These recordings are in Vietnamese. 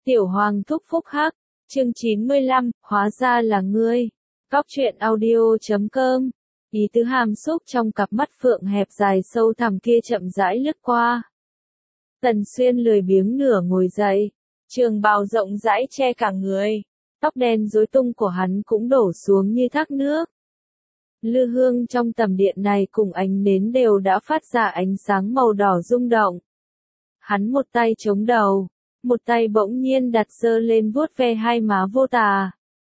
Tiểu Hoàng thúc phúc hắc, chương 95, hóa ra là ngươi. Cóc truyện audio.com. Ý tứ hàm xúc trong cặp mắt phượng hẹp dài sâu thẳm kia chậm rãi lướt qua. Tần Xuyên lười biếng nửa ngồi dậy, trường bào rộng rãi che cả người, tóc đen rối tung của hắn cũng đổ xuống như thác nước. Lư hương trong tầm điện này cùng ánh nến đều đã phát ra ánh sáng màu đỏ rung động. Hắn một tay chống đầu, một tay bỗng nhiên đặt giơ lên vuốt ve hai má Vô Tà.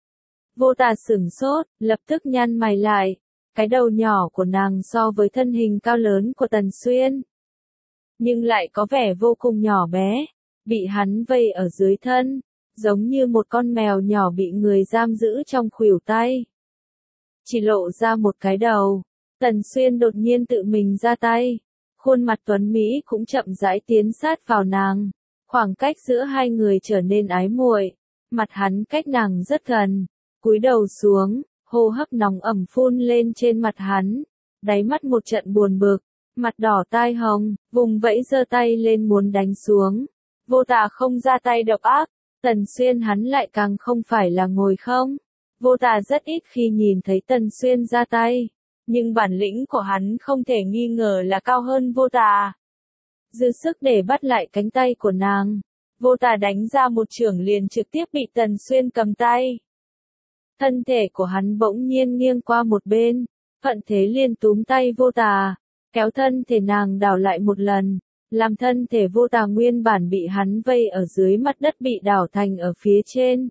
Vô Tà sửng sốt, lập tức nhăn mày lại, cái đầu nhỏ của nàng so với thân hình cao lớn của Tần Xuyên, nhưng lại có vẻ vô cùng nhỏ bé, bị hắn vây ở dưới thân, giống như một con mèo nhỏ bị người giam giữ trong khuỷu tay. Chỉ lộ ra một cái đầu, Tần Xuyên đột nhiên tự mình ra tay, khuôn mặt tuấn Mỹ cũng chậm rãi tiến sát vào nàng. Khoảng cách giữa hai người trở nên ái muội, mặt hắn cách nàng rất gần, cúi đầu xuống, hô hấp nóng ẩm phun lên trên mặt hắn, đáy mắt một trận buồn bực, mặt đỏ tai hồng, vùng vẫy giơ tay lên muốn đánh xuống. Vô Tà không ra tay độc ác, Tần Xuyên hắn lại càng không phải là ngồi không. Vô Tà rất ít khi nhìn thấy Tần Xuyên ra tay, nhưng bản lĩnh của hắn không thể nghi ngờ là cao hơn Vô Tà. Dư sức để bắt lại cánh tay của nàng, Vô Tà đánh ra một chưởng liền trực tiếp bị Tần Xuyên cầm tay. Thân thể của hắn bỗng nhiên nghiêng qua một bên, thuận thế liền túm tay Vô Tà, kéo thân thể nàng đảo lại một lần, làm thân thể Vô Tà nguyên bản bị hắn vây ở dưới mặt đất bị đảo thành ở phía trên.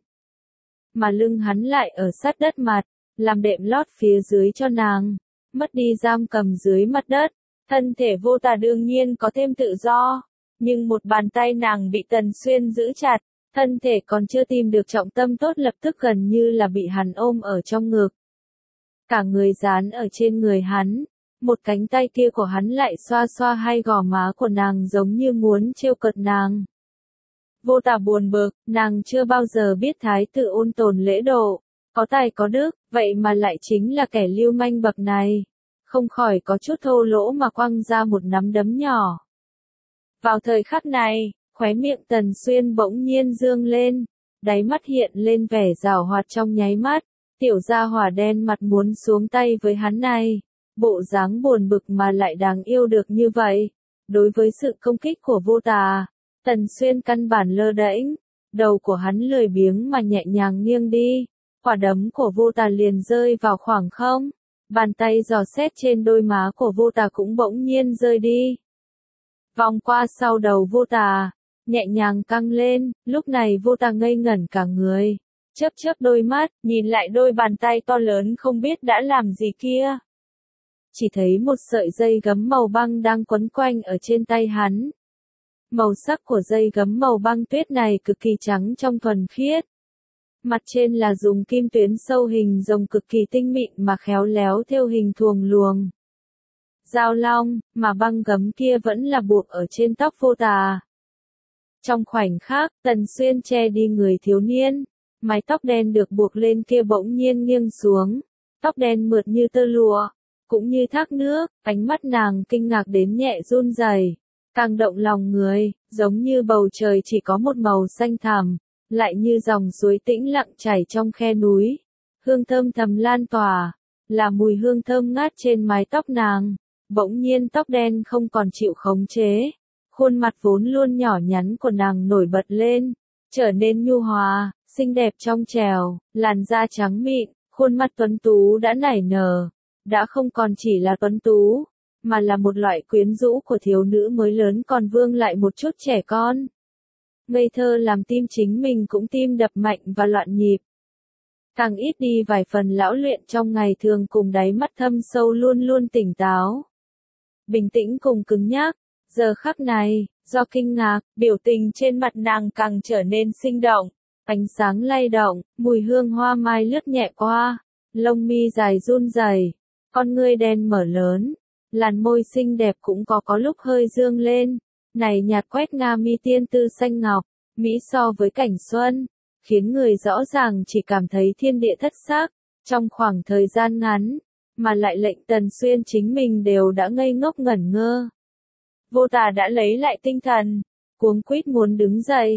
Mà lưng hắn lại ở sát đất mặt, làm đệm lót phía dưới cho nàng, mất đi giam cầm dưới mặt đất. Thân thể Vô Tà đương nhiên có thêm tự do, nhưng một bàn tay nàng bị Tần Xuyên giữ chặt, thân thể còn chưa tìm được trọng tâm tốt lập tức gần như là bị hắn ôm ở trong ngực. Cả người dán ở trên người hắn, một cánh tay kia của hắn lại xoa xoa hai gò má của nàng giống như muốn trêu cợt nàng. Vô Tà buồn bực, nàng chưa bao giờ biết thái tử ôn tồn lễ độ, có tài có đức, vậy mà lại chính là kẻ lưu manh bậc này. Không khỏi có chút thô lỗ mà quăng ra một nắm đấm nhỏ. Vào thời khắc này, khóe miệng Tần Xuyên bỗng nhiên dương lên, đáy mắt hiện lên vẻ giảo hoạt trong nháy mắt, tiểu gia hỏa đen mặt muốn xuống tay với hắn này, bộ dáng buồn bực mà lại đáng yêu được như vậy. Đối với sự công kích của Vô Tà, Tần Xuyên căn bản lơ đễnh, đầu của hắn lười biếng mà nhẹ nhàng nghiêng đi, quả đấm của Vô Tà liền rơi vào khoảng không. Bàn tay dò xét trên đôi má của Vô Tà cũng bỗng nhiên rơi đi. Vòng qua sau đầu Vô Tà, nhẹ nhàng căng lên, lúc này Vô Tà ngây ngẩn cả người. Chớp chớp đôi mắt, nhìn lại đôi bàn tay to lớn không biết đã làm gì kia. Chỉ thấy một sợi dây gấm màu băng đang quấn quanh ở trên tay hắn. Màu sắc của dây gấm màu băng tuyết này cực kỳ trắng trong thuần khiết. Mặt trên là dùng kim tuyến sâu hình rồng cực kỳ tinh mịn mà khéo léo thêu hình thuồng luồng. Giao long, mà băng gấm kia vẫn là buộc ở trên tóc Vô Tà. Trong khoảnh khắc, Tần Xuyên che đi người thiếu niên, mái tóc đen được buộc lên kia bỗng nhiên nghiêng xuống, tóc đen mượt như tơ lụa, cũng như thác nước, ánh mắt nàng kinh ngạc đến nhẹ run rẩy, càng động lòng người, giống như bầu trời chỉ có một màu xanh thẳm. Lại như dòng suối tĩnh lặng chảy trong khe núi, hương thơm thầm lan tỏa, là mùi hương thơm ngát trên mái tóc nàng. Bỗng nhiên tóc đen không còn chịu khống chế, khuôn mặt vốn luôn nhỏ nhắn của nàng nổi bật lên, trở nên nhu hòa, xinh đẹp trong trẻo, làn da trắng mịn, khuôn mặt tuấn tú đã nảy nở, đã không còn chỉ là tuấn tú, mà là một loại quyến rũ của thiếu nữ mới lớn còn vương lại một chút trẻ con. Ngây thơ làm tim chính mình cũng tim đập mạnh và loạn nhịp. Càng ít đi vài phần lão luyện trong ngày thường cùng đáy mắt thâm sâu luôn luôn tỉnh táo. Bình tĩnh cùng cứng nhắc, giờ khắc này, do kinh ngạc, biểu tình trên mặt nàng càng trở nên sinh động, ánh sáng lay động, mùi hương hoa mai lướt nhẹ qua, lông mi dài run rẩy, con ngươi đen mở lớn, làn môi xinh đẹp cũng có lúc hơi dương lên. Này nhạt quét nga mi tiên tư xanh ngọc, mỹ so với cảnh xuân, khiến người rõ ràng chỉ cảm thấy thiên địa thất sắc, trong khoảng thời gian ngắn, mà lại lệnh Tần Xuyên chính mình đều đã ngây ngốc ngẩn ngơ. Vô Tà đã lấy lại tinh thần, cuống quýt muốn đứng dậy,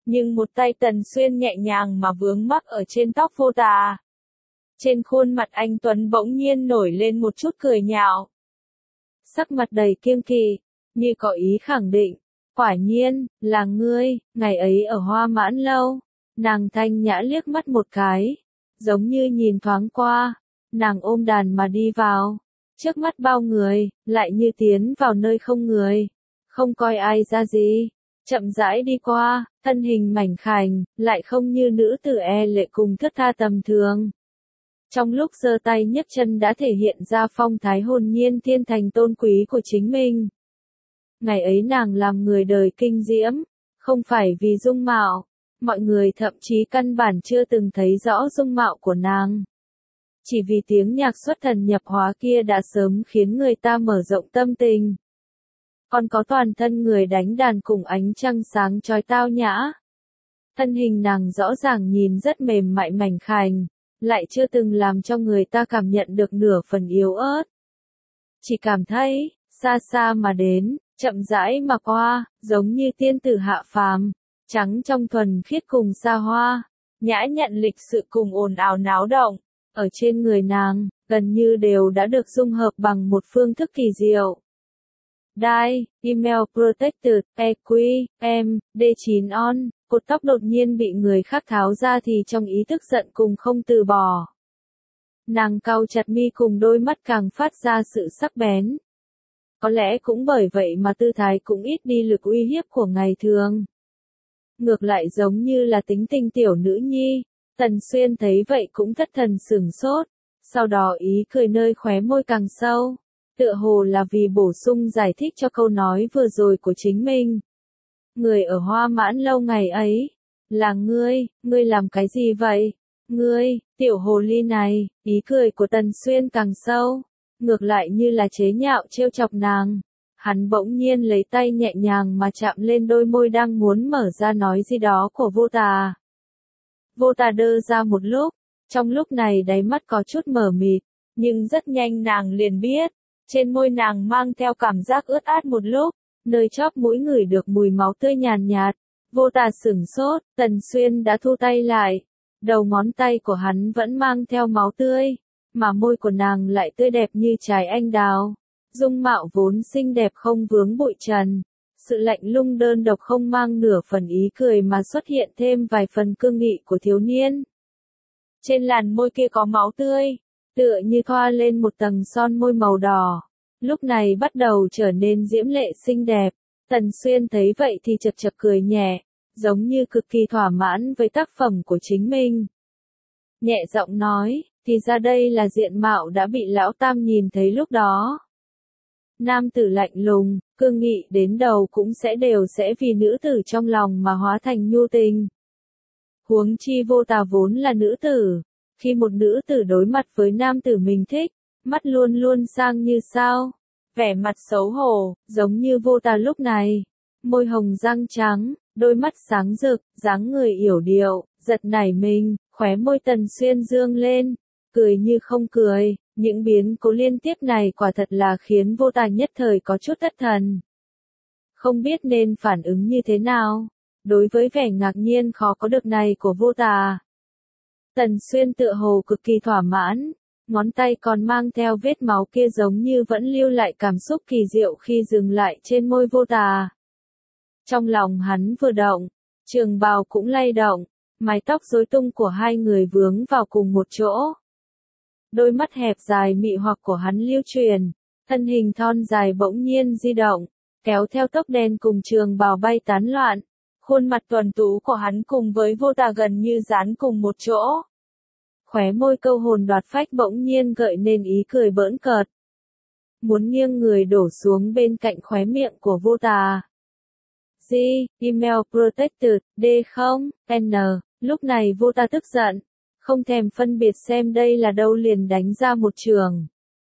nhưng một tay Tần Xuyên nhẹ nhàng mà vướng mắc ở trên tóc vô tà. Trên khuôn mặt anh Tuấn bỗng nhiên nổi lên một chút cười nhạo. Sắc mặt đầy kiêng kỵ, như có ý khẳng định. Quả nhiên, là ngươi, ngày ấy ở Hoa Mãn Lâu. Nàng thanh nhã liếc mắt một cái, giống như nhìn thoáng qua. Nàng ôm đàn mà đi vào. Trước mắt bao người, lại như tiến vào nơi không người. Không coi ai ra gì. Chậm rãi đi qua, thân hình mảnh khảnh, lại không như nữ tử e lệ cùng thướt tha tầm thường. Trong lúc giơ tay nhấc chân đã thể hiện ra phong thái hồn nhiên thiên thành tôn quý của chính mình. Ngày ấy nàng làm người đời kinh diễm, không phải vì dung mạo, mọi người thậm chí căn bản chưa từng thấy rõ dung mạo của nàng. Chỉ vì tiếng nhạc xuất thần nhập hóa kia đã sớm khiến người ta mở rộng tâm tình. Còn có toàn thân người đánh đàn cùng ánh trăng sáng chói tao nhã. Thân hình nàng rõ ràng nhìn rất mềm mại mảnh khảnh, lại chưa từng làm cho người ta cảm nhận được nửa phần yếu ớt. Chỉ cảm thấy, xa xa mà đến, chậm rãi mà qua, giống như tiên tử hạ phàm, trắng trong thuần khiết cùng xa hoa, nhã nhặn lịch sự cùng ồn ào náo động, ở trên người nàng, gần như đều đã được dung hợp bằng một phương thức kỳ diệu. Dye, Email Protected, EQ, M, D9 On, cột tóc đột nhiên bị người khác tháo ra thì trong ý thức giận cùng không từ bỏ. Nàng cau chặt mi cùng đôi mắt càng phát ra sự sắc bén. Có lẽ cũng bởi vậy mà tư thái cũng ít đi lực uy hiếp của ngày thường. Ngược lại giống như là tính tình tiểu nữ nhi, Tần Xuyên thấy vậy cũng thất thần sửng sốt, sau đó ý cười nơi khóe môi càng sâu, tựa hồ là vì bổ sung giải thích cho câu nói vừa rồi của chính mình. Người ở Hoa Mãn Lâu ngày ấy, là ngươi làm cái gì vậy? Ngươi, tiểu hồ ly này, ý cười của Tần Xuyên càng sâu, ngược lại như là chế nhạo trêu chọc nàng. Hắn bỗng nhiên lấy tay nhẹ nhàng mà chạm lên đôi môi đang muốn mở ra nói gì đó của vô tà. Vô tà đơ ra một lúc, trong lúc này đáy mắt có chút mờ mịt, nhưng rất nhanh nàng liền biết, trên môi nàng mang theo cảm giác ướt át một lúc, nơi chóp mũi ngửi được mùi máu tươi nhàn nhạt. Vô tà sửng sốt, Tần Xuyên đã thu tay lại, đầu ngón tay của hắn vẫn mang theo máu tươi, mà môi của nàng lại tươi đẹp như trái anh đào. Dung mạo vốn xinh đẹp không vướng bụi trần, sự lạnh lùng đơn độc không mang nửa phần ý cười mà xuất hiện thêm vài phần cương nghị của thiếu niên. Trên làn môi kia có máu tươi, tựa như thoa lên một tầng son môi màu đỏ, lúc này bắt đầu trở nên diễm lệ xinh đẹp. Tần Xuyên thấy vậy thì chật chật cười nhẹ, giống như cực kỳ thỏa mãn với tác phẩm của chính mình. Nhẹ giọng nói, thì ra đây là diện mạo đã bị lão tam nhìn thấy lúc đó. Nam tử lạnh lùng, cương nghị đến đầu cũng đều sẽ vì nữ tử trong lòng mà hóa thành nhu tình. Huống chi vô tà vốn là nữ tử, khi một nữ tử đối mặt với nam tử mình thích, mắt luôn luôn sang như sao, vẻ mặt xấu hổ, giống như vô tà lúc này, môi hồng răng trắng, đôi mắt sáng rực, dáng người yểu điệu, giật nảy mình, khóe môi Tần Xuyên dương lên, cười như không cười. Những biến cố liên tiếp này quả thật là khiến vô tà nhất thời có chút thất thần. Không biết nên phản ứng như thế nào, đối với vẻ ngạc nhiên khó có được này của vô tà. Tần Xuyên tựa hồ cực kỳ thỏa mãn, ngón tay còn mang theo vết máu kia giống như vẫn lưu lại cảm xúc kỳ diệu khi dừng lại trên môi vô tà. Trong lòng hắn vừa động, trường bào cũng lay động, mái tóc rối tung của hai người vướng vào cùng một chỗ. Đôi mắt hẹp dài mị hoặc của hắn lưu truyền, thân hình thon dài bỗng nhiên di động, kéo theo tóc đen cùng trường bào bay tán loạn. Khuôn mặt tuấn tú của hắn cùng với vô tà gần như dán cùng một chỗ. Khóe môi câu hồn đoạt phách bỗng nhiên gợi nên ý cười bỡn cợt. Muốn nghiêng người đổ xuống bên cạnh khóe miệng của vô tà. G, Email Protected, D0, N, lúc này vô tà tức giận. Không thèm phân biệt xem đây là đâu liền đánh ra một trường.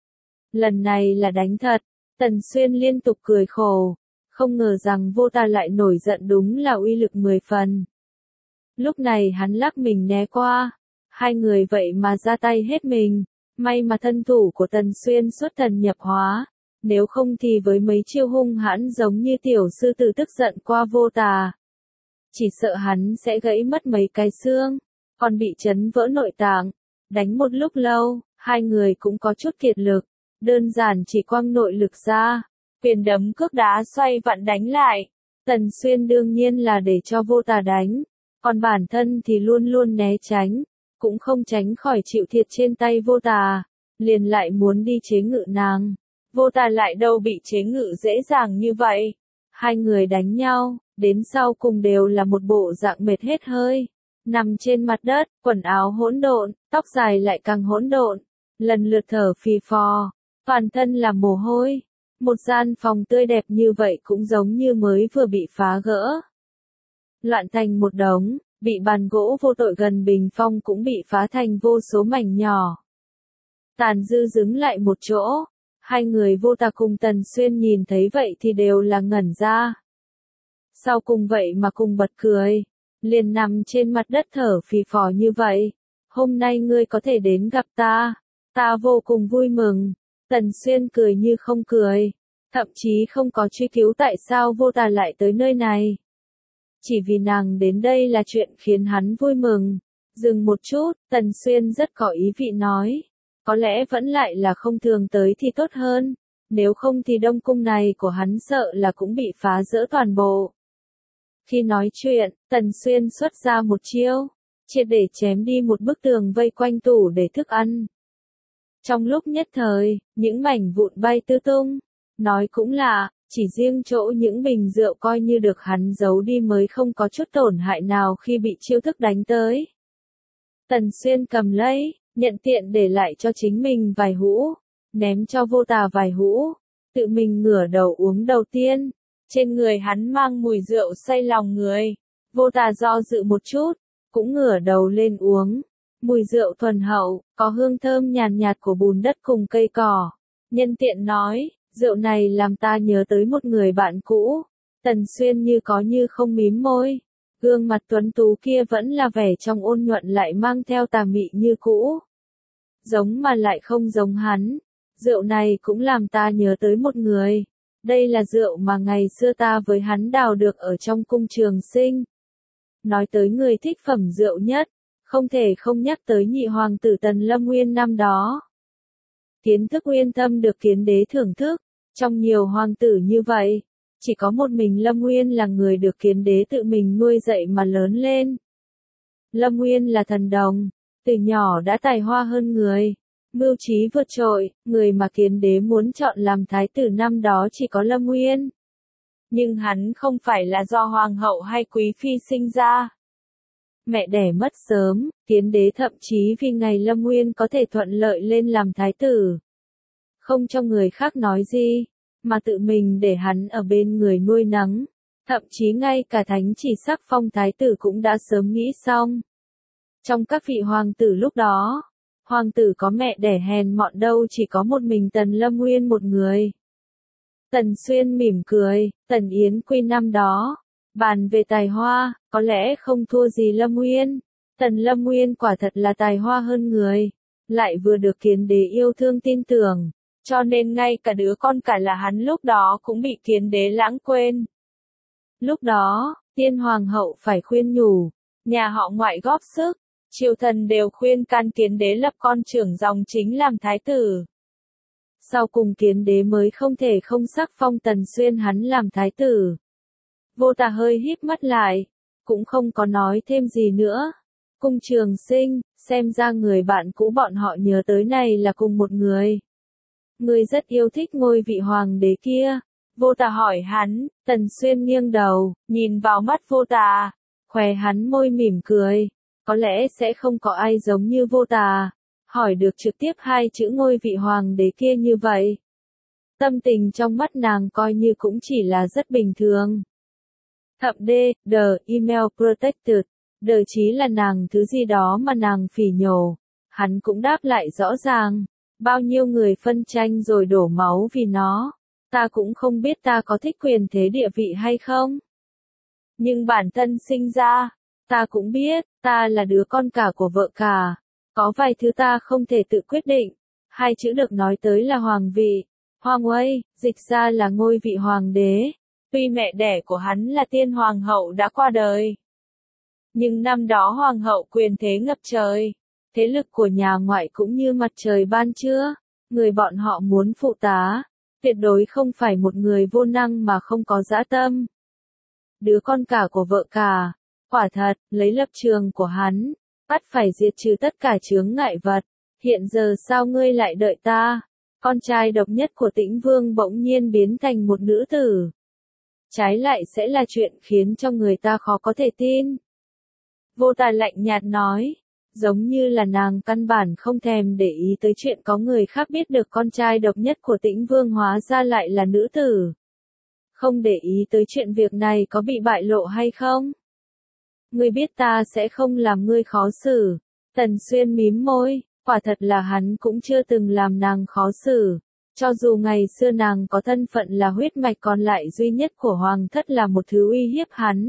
Lần này là đánh thật, Tần Xuyên liên tục cười khổ, không ngờ rằng vô tà lại nổi giận đúng là uy lực 10 phần. Lúc này hắn lắc mình né qua, hai người vậy mà ra tay hết mình, may mà thân thủ của Tần Xuyên xuất thần nhập hóa, nếu không thì với mấy chiêu hung hãn giống như tiểu sư tử tức giận qua vô tà. chỉ sợ hắn sẽ gãy mất mấy cái xương, còn bị chấn vỡ nội tạng. Đánh một lúc lâu, hai người cũng có chút kiệt lực, đơn giản chỉ quăng nội lực ra, quyền đấm cước đá xoay vặn đánh lại. Tần Xuyên đương nhiên là để cho Vô Tà đánh, còn bản thân thì luôn luôn né tránh, cũng không tránh khỏi chịu thiệt trên tay Vô Tà, liền lại muốn đi chế ngự nàng. Vô Tà lại đâu bị chế ngự dễ dàng như vậy. Hai người đánh nhau, đến sau cùng đều là một bộ dạng mệt hết hơi. Nằm trên mặt đất, quần áo hỗn độn, tóc dài lại càng hỗn độn, lần lượt thở phì phò, toàn thân là mồ hôi. Một gian phòng tươi đẹp như vậy cũng giống như mới vừa bị phá gỡ. Loạn thành một đống, bị bàn gỗ vô tội gần bình phong cũng bị phá thành vô số mảnh nhỏ. Tàn dư đứng lại một chỗ, hai người Vô Tà cùng Tần Xuyên nhìn thấy vậy thì đều là ngẩn ra. Sau cùng vậy mà cùng bật cười, liền nằm trên mặt đất thở phì phò như vậy. Hôm nay ngươi có thể đến gặp ta, ta vô cùng vui mừng. Tần Xuyên cười như không cười, thậm chí không có truy cứu tại sao Vô Tà lại tới nơi này. Chỉ vì nàng đến đây là chuyện khiến hắn vui mừng. Dừng một chút, Tần Xuyên rất có ý vị nói. Có lẽ vẫn lại là không thường tới thì tốt hơn, nếu không thì Đông Cung này của hắn sợ là cũng bị phá rỡ toàn bộ. Khi nói chuyện, Tần Xuyên xuất ra một chiêu, triệt để chém đi một bức tường vây quanh tủ để thức ăn. Trong lúc nhất thời, những mảnh vụn bay tứ tung. Nói cũng lạ, chỉ riêng chỗ những bình rượu coi như được hắn giấu đi mới không có chút tổn hại nào khi bị chiêu thức đánh tới. Tần Xuyên cầm lấy, nhận tiện để lại cho chính mình vài hũ, ném cho Vô Tà vài hũ, tự mình ngửa đầu uống đầu tiên. Trên người hắn mang mùi rượu say lòng người. Vô Tà do dự một chút, cũng ngửa đầu lên uống. Mùi rượu thuần hậu, có hương thơm nhàn nhạt của bùn đất cùng cây cỏ. Nhân tiện nói, rượu này làm ta nhớ tới một người bạn cũ. Tần Xuyên như có như không mím môi. Gương mặt tuấn tú kia vẫn là vẻ trong ôn nhuận lại mang theo tà mị như cũ. Giống mà lại không giống hắn. Rượu này cũng làm ta nhớ tới một người. Đây là rượu mà ngày xưa ta với hắn đào được ở trong cung Trường Sinh. Nói tới người thích phẩm rượu nhất, không thể không nhắc tới nhị hoàng tử Tần Lâm Nguyên năm đó. Kiến thức uyên thâm được Kiến đế thưởng thức, trong nhiều hoàng tử như vậy, chỉ có một mình Lâm Nguyên là người được Kiến đế tự mình nuôi dạy mà lớn lên. Lâm Nguyên là thần đồng, từ nhỏ đã tài hoa hơn người, mưu trí vượt trội, người mà Kiến đế muốn chọn làm thái tử năm đó chỉ có Lâm Nguyên. Nhưng hắn không phải là do hoàng hậu hay quý phi sinh ra. Mẹ đẻ mất sớm, Kiến đế thậm chí vì ngày Lâm Nguyên có thể thuận lợi lên làm thái tử. Không cho người khác nói gì, mà tự mình để hắn ở bên người nuôi nấng. Thậm chí ngay cả thánh chỉ sắc phong thái tử cũng đã sớm nghĩ xong. Trong các vị hoàng tử lúc đó, hoàng tử có mẹ đẻ hèn mọn đâu chỉ có một mình Tần Lâm Nguyên một người. Tần Xuyên mỉm cười, Tần Yến Quy năm đó, bàn về tài hoa, có lẽ không thua gì Lâm Nguyên. Tần Lâm Nguyên quả thật là tài hoa hơn người, lại vừa được Kiến đế yêu thương tin tưởng, cho nên ngay cả đứa con cả là hắn lúc đó cũng bị Kiến đế lãng quên. Lúc đó, tiên hoàng hậu phải khuyên nhủ, nhà họ ngoại góp sức, triều thần đều khuyên can Kiến đế lập con trưởng dòng chính làm thái tử. Sau cùng Kiến đế mới không thể không sắc phong Tần Xuyên hắn làm thái tử. Vô Tà hơi híp mắt lại, cũng không có nói thêm gì nữa. Cung Trường Sinh, xem ra người bạn cũ bọn họ nhớ tới này là cùng một người. Người rất yêu thích ngôi vị hoàng đế kia. Vô Tà hỏi hắn, Tần Xuyên nghiêng đầu, nhìn vào mắt Vô Tà, khóe hắn môi mỉm cười. Có lẽ sẽ không có ai giống như Vô Tà, hỏi được trực tiếp hai chữ ngôi vị hoàng đế kia như vậy. Tâm tình trong mắt nàng coi như cũng chỉ là rất bình thường. Thậm đê, the email protected, đờ chí là nàng thứ gì đó mà nàng phỉ nhổ. Hắn cũng đáp lại rõ ràng, bao nhiêu người phân tranh rồi đổ máu vì nó. Ta cũng không biết ta có thích quyền thế địa vị hay không. Nhưng bản thân sinh ra, ta cũng biết, ta là đứa con cả của vợ cả. Có vài thứ ta không thể tự quyết định. Hai chữ được nói tới là hoàng vị. Hoàng Uây, dịch ra là ngôi vị hoàng đế. Tuy mẹ đẻ của hắn là tiên hoàng hậu đã qua đời, Nhưng năm đó hoàng hậu quyền thế ngập trời, thế lực của nhà ngoại cũng như mặt trời ban trưa, người bọn họ muốn phụ tá, tuyệt đối không phải một người vô năng mà không có dã tâm. Đứa con cả của vợ cả, quả thật, lấy lập trường của hắn, bắt phải diệt trừ tất cả chướng ngại vật, hiện giờ sao ngươi lại đợi ta? Con trai độc nhất của Tĩnh Vương bỗng nhiên biến thành một nữ tử. Trái lại sẽ là chuyện khiến cho người ta khó có thể tin. Vô Tà lạnh nhạt nói, giống như là nàng căn bản không thèm để ý tới chuyện có người khác biết được con trai độc nhất của Tĩnh Vương hóa ra lại là nữ tử. Không để ý tới chuyện việc này có bị bại lộ hay không? Ngươi biết ta sẽ không làm ngươi khó xử. Tần Xuyên mím môi, quả thật là hắn cũng chưa từng làm nàng khó xử. Cho dù ngày xưa nàng có thân phận là huyết mạch còn lại duy nhất của hoàng thất là một thứ uy hiếp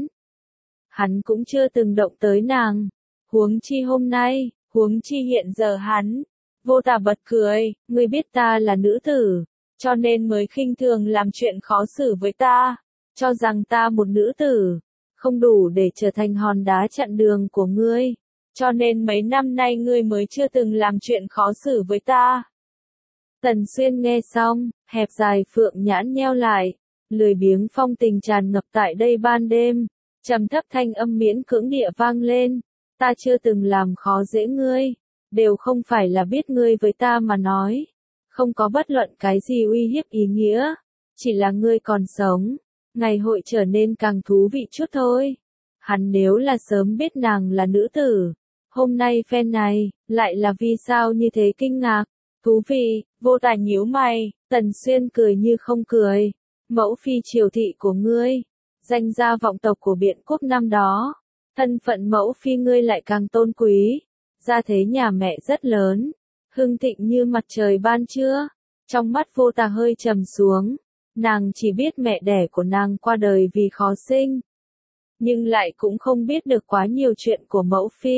hắn cũng chưa từng động tới nàng. Huống chi hôm nay, huống chi hiện giờ hắn. Vô Tà bật cười, ngươi biết ta là nữ tử, cho nên mới khinh thường làm chuyện khó xử với ta, cho rằng ta một nữ tử, không đủ để trở thành hòn đá chặn đường của ngươi, cho nên mấy năm nay ngươi mới chưa từng làm chuyện khó xử với ta. Tần Xuyên nghe xong, hẹp dài phượng nhãn nheo lại, lười biếng phong tình tràn ngập tại đây ban đêm, trầm thấp thanh âm miễn cưỡng địa vang lên, ta chưa từng làm khó dễ ngươi, đều không phải là biết ngươi với ta mà nói, không có bất luận cái gì uy hiếp ý nghĩa, chỉ là ngươi còn sống, ngày hội trở nên càng thú vị chút thôi. Hắn nếu là sớm biết nàng là nữ tử, hôm nay phen này, lại là vì sao như thế kinh ngạc, thú vị, Vô Tà nhíu mày, Tần Xuyên cười như không cười, mẫu phi triều thị của ngươi, danh gia vọng tộc của Biện Quốc năm đó, thân phận mẫu phi ngươi lại càng tôn quý, gia thế nhà mẹ rất lớn, hưng thịnh như mặt trời ban trưa, trong mắt Vô Tà hơi trầm xuống, nàng chỉ biết mẹ đẻ của nàng qua đời vì khó sinh, nhưng lại cũng không biết được quá nhiều chuyện của mẫu phi.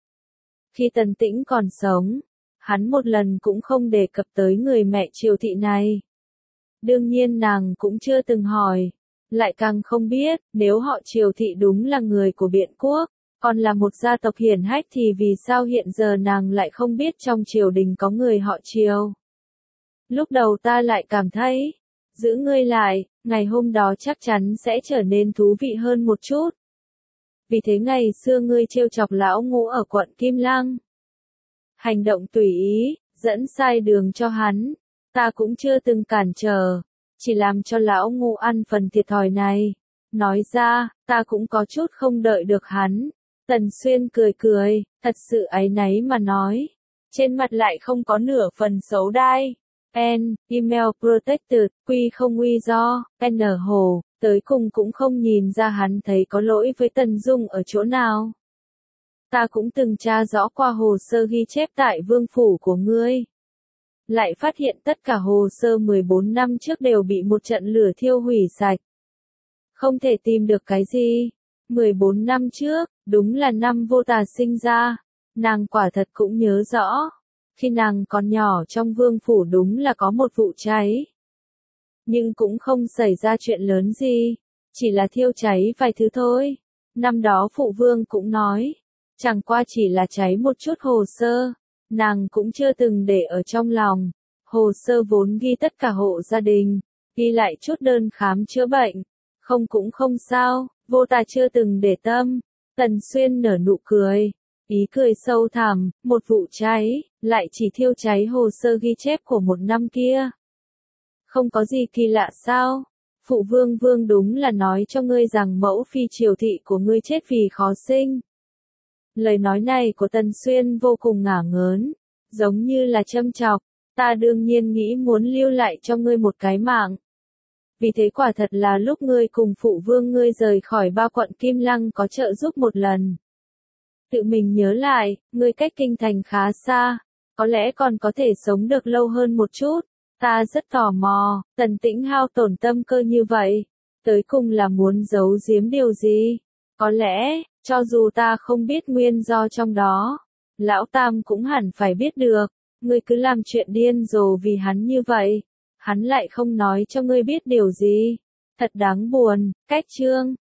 Khi Tần Tĩnh còn sống, hắn một lần cũng không đề cập tới người mẹ triều thị này. Đương nhiên nàng cũng chưa từng hỏi, lại càng không biết, nếu họ triều thị đúng là người của Biện Quốc, còn là một gia tộc hiển hách thì vì sao hiện giờ nàng lại không biết trong triều đình có người họ triều. Lúc đầu ta lại cảm thấy, giữ ngươi lại, ngày hôm đó chắc chắn sẽ trở nên thú vị hơn một chút. Vì thế ngày xưa ngươi trêu chọc lão Ngũ ở quận Kim Lăng. Hành động tùy ý, dẫn sai đường cho hắn, ta cũng chưa từng cản trở, chỉ làm cho lão Ngũ ăn phần thiệt thòi này. Nói ra, ta cũng có chút không đợi được hắn. Tần Xuyên cười cười, thật sự áy náy mà nói. Trên mặt lại không có nửa phần xấu đai. Email protected, quy không uy do, hồ, tới cùng cũng không nhìn ra hắn thấy có lỗi với Tần Dung ở chỗ nào. Ta cũng từng tra rõ qua hồ sơ ghi chép tại vương phủ của ngươi. Lại phát hiện tất cả hồ sơ 14 năm trước đều bị một trận lửa thiêu hủy sạch. Không thể tìm được cái gì. 14 năm trước, đúng là năm Vô Tà sinh ra. Nàng quả thật cũng nhớ rõ. Khi nàng còn nhỏ trong vương phủ đúng là có một vụ cháy. Nhưng cũng không xảy ra chuyện lớn gì. Chỉ là thiêu cháy vài thứ thôi. Năm đó phụ vương cũng nói. Chẳng qua chỉ là cháy một chút hồ sơ. Nàng cũng chưa từng để ở trong lòng. Hồ sơ vốn ghi tất cả hộ gia đình. Ghi lại chút đơn khám chữa bệnh. Không cũng không sao, Vô Tà chưa từng để tâm. Tần Xuyên nở nụ cười. Ý cười sâu thẳm, một vụ cháy, lại chỉ thiêu cháy hồ sơ ghi chép của một năm kia. Không có gì kỳ lạ sao? Phụ vương đúng là nói cho ngươi rằng mẫu phi triều thị của ngươi chết vì khó sinh. Lời nói này của Tần Xuyên vô cùng ngả ngớn, giống như là châm chọc, ta đương nhiên nghĩ muốn lưu lại cho ngươi một cái mạng. Vì thế quả thật là lúc ngươi cùng phụ vương ngươi rời khỏi ba quận Kim Lăng có trợ giúp một lần. Tự mình nhớ lại, ngươi cách kinh thành khá xa, có lẽ còn có thể sống được lâu hơn một chút. Ta rất tò mò, Tần Tĩnh hao tổn tâm cơ như vậy, tới cùng là muốn giấu giếm điều gì? Có lẽ, cho dù ta không biết nguyên do trong đó, Lão Tam cũng hẳn phải biết được, ngươi cứ làm chuyện điên rồ vì hắn như vậy, hắn lại không nói cho ngươi biết điều gì. Thật đáng buồn, cách chương.